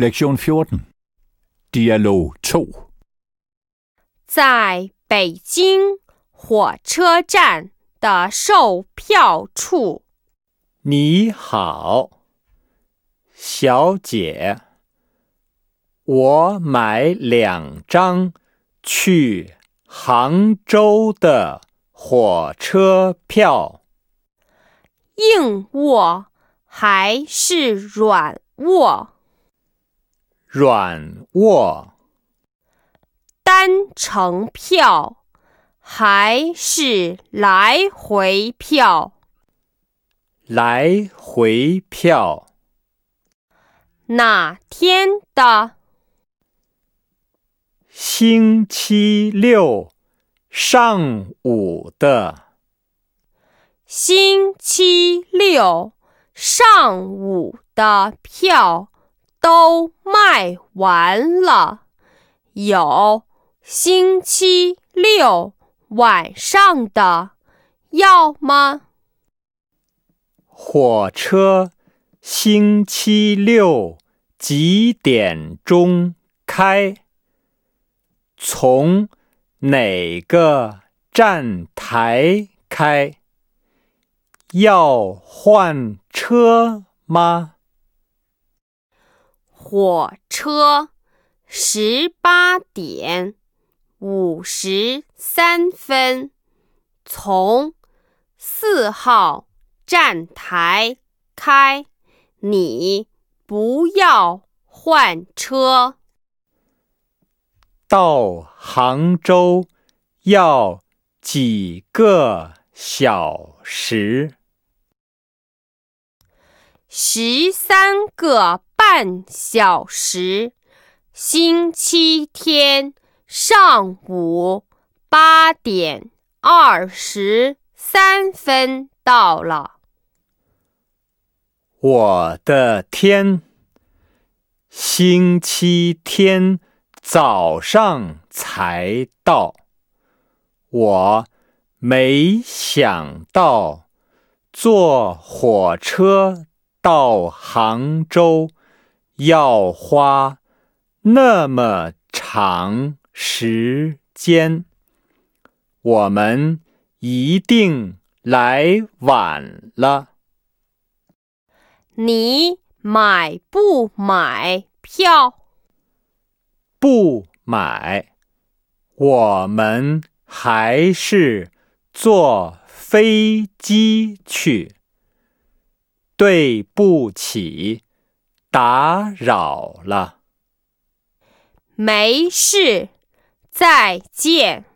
Lektion 14. Dialog 2. 在北京火车站的售票处。 你好，小姐，我买2张去杭州的火车票。 硬卧还是软卧？ 软卧。 单程票还是来回票？ 来回票。 哪天的？ 星期六上午的。 星期六上午的票都卖完了，有星期六晚上的要吗？ 火车星期六几点钟开？从哪个站台开？要换车吗？ 火车18点53分从4号站台开，你不要换车。 到杭州要几个小时 ？13个半小时。星期天上午8点23分到了。 我的天，星期天早上才到，我没想到坐火车到杭州要花那么长时间，我们一定来晚了。 你买不买票？ 不买，我们还是坐飞机去。对不起，打扰了。 没事，再见。